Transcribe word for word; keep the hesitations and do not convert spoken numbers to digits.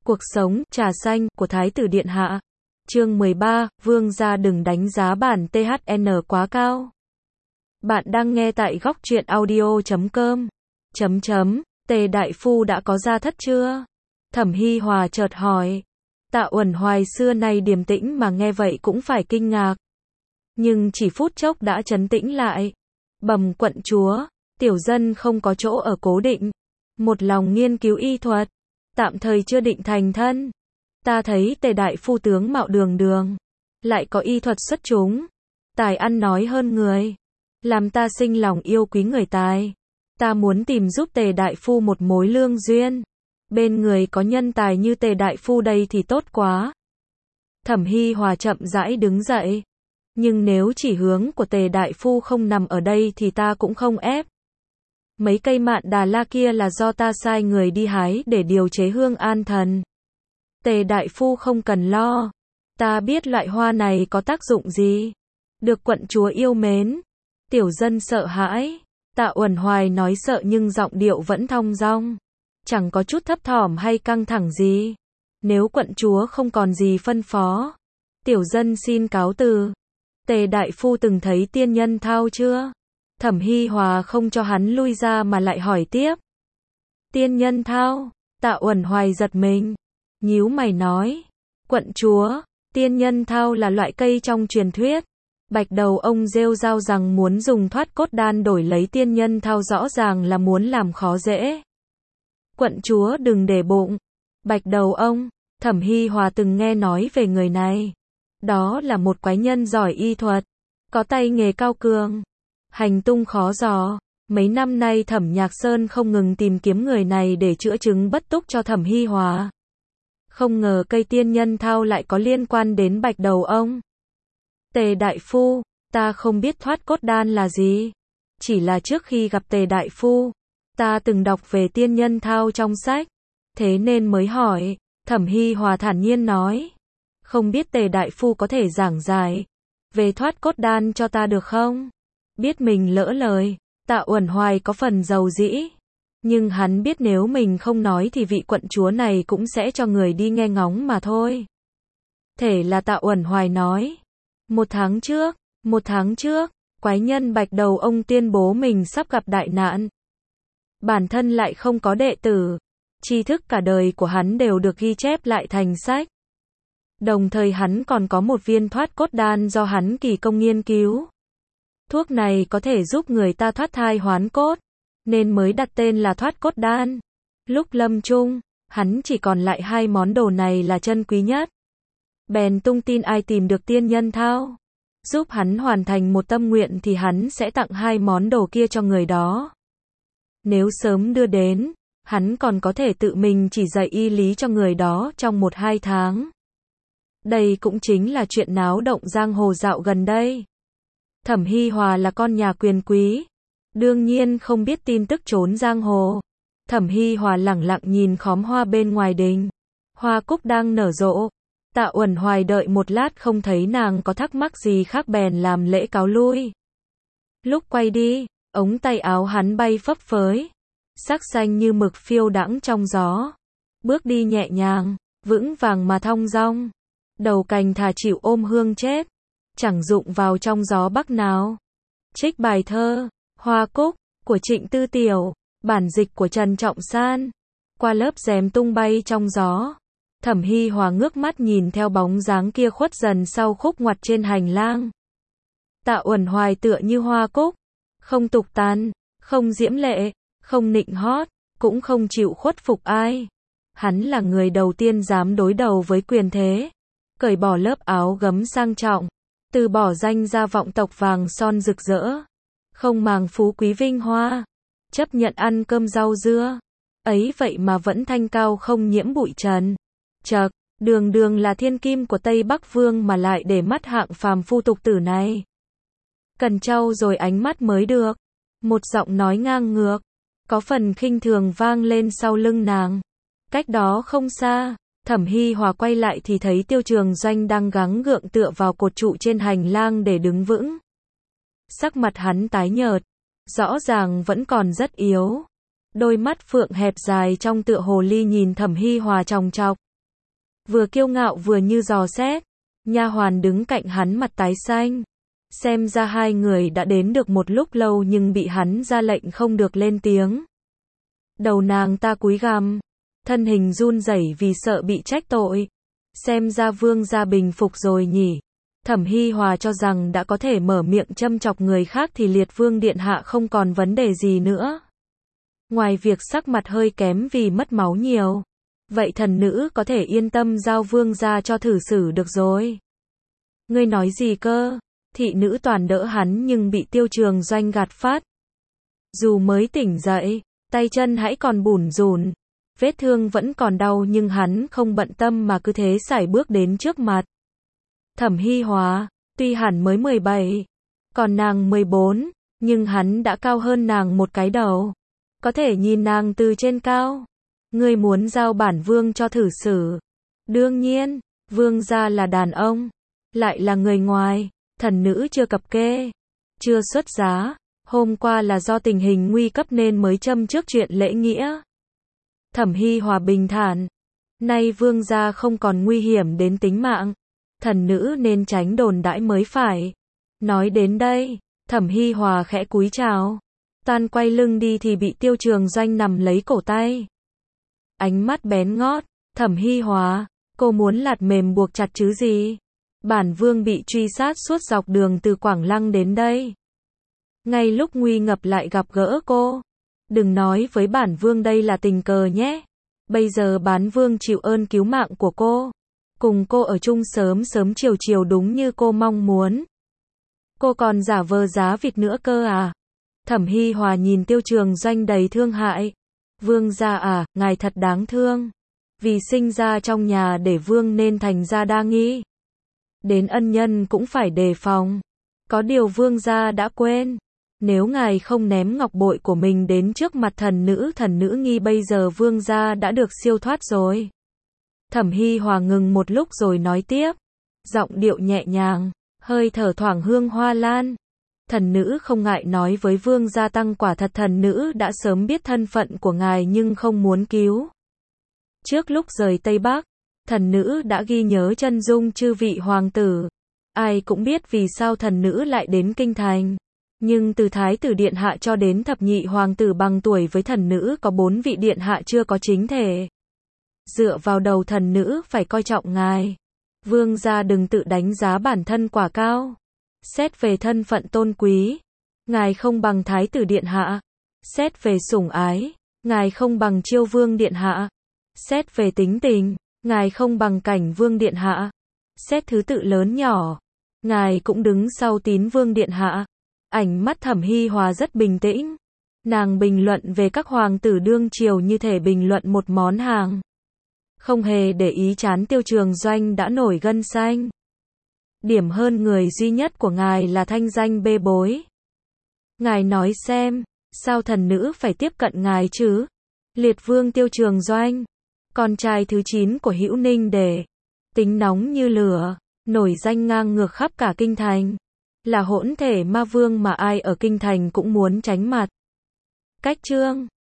Cuộc sống, trà xanh, của Thái tử Điện Hạ. Chương mười ba, Vương gia đừng đánh giá bản tê hát en quá cao. Bạn đang nghe tại góc truyện audio chấm com. Chấm chấm, Tề đại phu đã có gia thất chưa? Thẩm Hi Hòa chợt hỏi. Tạ Uẩn Hoài xưa nay điềm tĩnh mà nghe vậy cũng phải kinh ngạc. Nhưng chỉ phút chốc đã trấn tĩnh lại. Bẩm quận chúa, tiểu dân không có chỗ ở cố định. Một lòng nghiên cứu y thuật. Tạm thời chưa định thành thân. Ta thấy Tề đại phu tướng mạo đường đường. Lại có y thuật xuất chúng. Tài ăn nói hơn người. Làm ta sinh lòng yêu quý người tài. Ta muốn tìm giúp Tề đại phu một mối lương duyên. Bên người có nhân tài như Tề đại phu đây thì tốt quá. Thẩm Hi Hòa chậm rãi đứng dậy. Nhưng nếu chỉ hướng của Tề đại phu không nằm ở đây thì ta cũng không ép. Mấy cây mạn đà la kia là do ta sai người đi hái để điều chế hương an thần. Tề đại phu không cần lo. Ta biết loại hoa này có tác dụng gì. Được quận chúa yêu mến. Tiểu dân sợ hãi. Tạ Uẩn Hoài nói sợ nhưng giọng điệu vẫn thong dong. Chẳng có chút thấp thỏm hay căng thẳng gì. Nếu quận chúa không còn gì phân phó. Tiểu dân xin cáo từ. Tề đại phu từng thấy tiên nhân thao chưa? Thẩm Hi Hòa không cho hắn lui ra mà lại hỏi tiếp. Tiên nhân thao, Tạ Uẩn Hoài giật mình. Nhíu mày nói. Quận chúa, tiên nhân thao là loại cây trong truyền thuyết. Bạch đầu ông rêu rao rằng muốn dùng thoát cốt đan đổi lấy tiên nhân thao rõ ràng là muốn làm khó dễ. Quận chúa đừng để bụng. Bạch đầu ông, Thẩm Hi Hòa từng nghe nói về người này. Đó là một quái nhân giỏi y thuật. Có tay nghề cao cường. Hành tung khó dò. Mấy năm nay Thẩm Nhạc Sơn không ngừng tìm kiếm người này để chữa chứng bất túc cho Thẩm Hi Hòa. Không ngờ cây tiên nhân thao lại có liên quan đến bạch đầu ông. Tề đại phu, ta không biết thoát cốt đan là gì. Chỉ là trước khi gặp Tề đại phu, ta từng đọc về tiên nhân thao trong sách. Thế nên mới hỏi. Thẩm Hi Hòa thản nhiên nói. Không biết Tề đại phu có thể giảng giải về thoát cốt đan cho ta được không? Biết mình lỡ lời, Tạ Uẩn Hoài có phần giàu dĩ. Nhưng hắn biết nếu mình không nói thì vị quận chúa này cũng sẽ cho người đi nghe ngóng mà thôi. Thể là Tạ Uẩn Hoài nói. Một tháng trước, một tháng trước, quái nhân bạch đầu ông tuyên bố mình sắp gặp đại nạn. Bản thân lại không có đệ tử. Tri thức cả đời của hắn đều được ghi chép lại thành sách. Đồng thời hắn còn có một viên thoát cốt đan do hắn kỳ công nghiên cứu. Thuốc này có thể giúp người ta thoát thai hoán cốt, nên mới đặt tên là thoát cốt đan. Lúc lâm chung, hắn chỉ còn lại hai món đồ này là chân quý nhất. Bèn tung tin ai tìm được tiên nhân thao, giúp hắn hoàn thành một tâm nguyện thì hắn sẽ tặng hai món đồ kia cho người đó. Nếu sớm đưa đến, hắn còn có thể tự mình chỉ dạy y lý cho người đó trong một hai tháng. Đây cũng chính là chuyện náo động giang hồ dạo gần đây. Thẩm Hi Hòa là con nhà quyền quý. Đương nhiên không biết tin tức trốn giang hồ. Thẩm Hi Hòa lẳng lặng nhìn khóm hoa bên ngoài đình. Hoa cúc đang nở rộ. Tạ Uẩn Hoài đợi một lát không thấy nàng có thắc mắc gì khác bèn làm lễ cáo lui. Lúc quay đi, ống tay áo hắn bay phấp phới. Sắc xanh như mực phiêu đãng trong gió. Bước đi nhẹ nhàng, vững vàng mà thong dong. Đầu cành thà chịu ôm hương chết. Chẳng dụng vào trong gió bắc nào. Trích bài thơ, Hoa Cúc, của Trịnh Tư Tiểu, bản dịch của Trần Trọng San. Qua lớp rèm tung bay trong gió. Thẩm Hi Hòa ngước mắt nhìn theo bóng dáng kia khuất dần sau khúc ngoặt trên hành lang. Tạ Uẩn Hoài tựa như hoa cúc. Không tục tàn, không diễm lệ, không nịnh hót, cũng không chịu khuất phục ai. Hắn là người đầu tiên dám đối đầu với quyền thế. Cởi bỏ lớp áo gấm sang trọng. Từ bỏ danh gia vọng tộc vàng son rực rỡ. Không màng phú quý vinh hoa. Chấp nhận ăn cơm rau dưa. Ấy vậy mà vẫn thanh cao không nhiễm bụi trần. Chậc, đường đường là thiên kim của Tây Bắc Vương mà lại để mắt hạng phàm phu tục tử này. Cần trau rồi ánh mắt mới được. Một giọng nói ngang ngược. Có phần khinh thường vang lên sau lưng nàng. Cách đó không xa. Thẩm Hi Hòa quay lại thì thấy Tiêu Trường Doanh đang gắng gượng tựa vào cột trụ trên hành lang để đứng vững. Sắc mặt hắn tái nhợt, rõ ràng vẫn còn rất yếu. Đôi mắt phượng hẹp dài trong tựa hồ ly nhìn Thẩm Hi Hòa chòng chọc. vừa kiêu ngạo vừa như dò xét. Nha hoàn đứng cạnh hắn mặt tái xanh. Xem ra hai người đã đến được một lúc lâu nhưng bị hắn ra lệnh không được lên tiếng. Đầu nàng ta cúi gằm, thân hình run rẩy vì sợ bị trách tội. Xem ra vương gia bình phục rồi nhỉ. Thẩm Hi Hòa cho rằng đã có thể mở miệng châm chọc người khác thì Liệt Vương điện hạ không còn vấn đề gì nữa. Ngoài việc sắc mặt hơi kém vì mất máu nhiều, vậy thần nữ có thể yên tâm giao vương gia cho thử xử được rồi. Ngươi nói gì cơ? Thị nữ toàn đỡ hắn nhưng bị Tiêu Trường Doanh gạt phát. Dù mới tỉnh dậy, tay chân hãy còn bủn rủn, vết thương vẫn còn đau nhưng hắn không bận tâm mà cứ thế sải bước đến trước mặt. Thẩm Hi Hòa, tuy hẳn mới mười bảy, còn nàng mười bốn, nhưng hắn đã cao hơn nàng một cái đầu. Có thể nhìn nàng từ trên cao. Ngươi muốn giao bản vương cho thử xử. Đương nhiên, vương gia là đàn ông, lại là người ngoài, thần nữ chưa cập kê, chưa xuất giá, hôm qua là do tình hình nguy cấp nên mới châm trước chuyện lễ nghĩa. Thẩm Hi Hòa bình thản, nay vương gia không còn nguy hiểm đến tính mạng, thần nữ nên tránh đồn đãi mới phải. Nói đến đây, Thẩm Hi Hòa khẽ cúi chào, toan quay lưng đi thì bị Tiêu Trường Doanh nắm lấy cổ tay. Ánh mắt bén ngót, Thẩm Hi Hòa, cô muốn lạt mềm buộc chặt chứ gì? Bản vương bị truy sát suốt dọc đường từ Quảng Lăng đến đây. Ngay lúc nguy ngập lại gặp gỡ cô. Đừng nói với bản vương đây là tình cờ nhé. Bây giờ bán vương chịu ơn cứu mạng của cô. Cùng cô ở chung sớm sớm chiều chiều đúng như cô mong muốn. Cô còn giả vờ giá vịt nữa cơ à? Thẩm Hi Hòa nhìn Tiêu Trường Doanh đầy thương hại. Vương gia à, ngài thật đáng thương. Vì sinh ra trong nhà để vương nên thành ra đa nghi. Đến ân nhân cũng phải đề phòng. Có điều vương gia đã quên. Nếu ngài không ném ngọc bội của mình đến trước mặt thần nữ, thần nữ nghi bây giờ vương gia đã được siêu thoát rồi. Thẩm Hi Hòa ngừng một lúc rồi nói tiếp. Giọng điệu nhẹ nhàng, hơi thở thoảng hương hoa lan. Thần nữ không ngại nói với vương gia tăng quả thật thần nữ đã sớm biết thân phận của ngài nhưng không muốn cứu. Trước lúc rời Tây Bắc, thần nữ đã ghi nhớ chân dung chư vị hoàng tử. Ai cũng biết vì sao thần nữ lại đến kinh thành. Nhưng từ thái tử điện hạ cho đến thập nhị hoàng tử bằng tuổi với thần nữ có bốn vị điện hạ chưa có chính thể. Dựa vào đầu thần nữ phải coi trọng ngài. Vương gia đừng tự đánh giá bản thân quá cao. Xét về thân phận tôn quý, ngài không bằng thái tử điện hạ. Xét về sủng ái, ngài không bằng chiêu vương điện hạ. Xét về tính tình, ngài không bằng cảnh vương điện hạ. Xét thứ tự lớn nhỏ, ngài cũng đứng sau tín vương điện hạ. Ánh mắt Thẩm Hi Hòa rất bình tĩnh. Nàng bình luận về các hoàng tử đương triều như thể bình luận một món hàng. Không hề để ý chán Tiêu Trường Doanh đã nổi gân xanh. Điểm hơn người duy nhất của ngài là thanh danh bê bối. Ngài nói xem, sao thần nữ phải tiếp cận ngài chứ? Liệt vương Tiêu Trường Doanh, con trai thứ chín của Hữu Ninh Để, tính nóng như lửa, nổi danh ngang ngược khắp cả kinh thành. Là hỗn thể ma vương mà ai ở kinh thành cũng muốn tránh mặt. Cách chương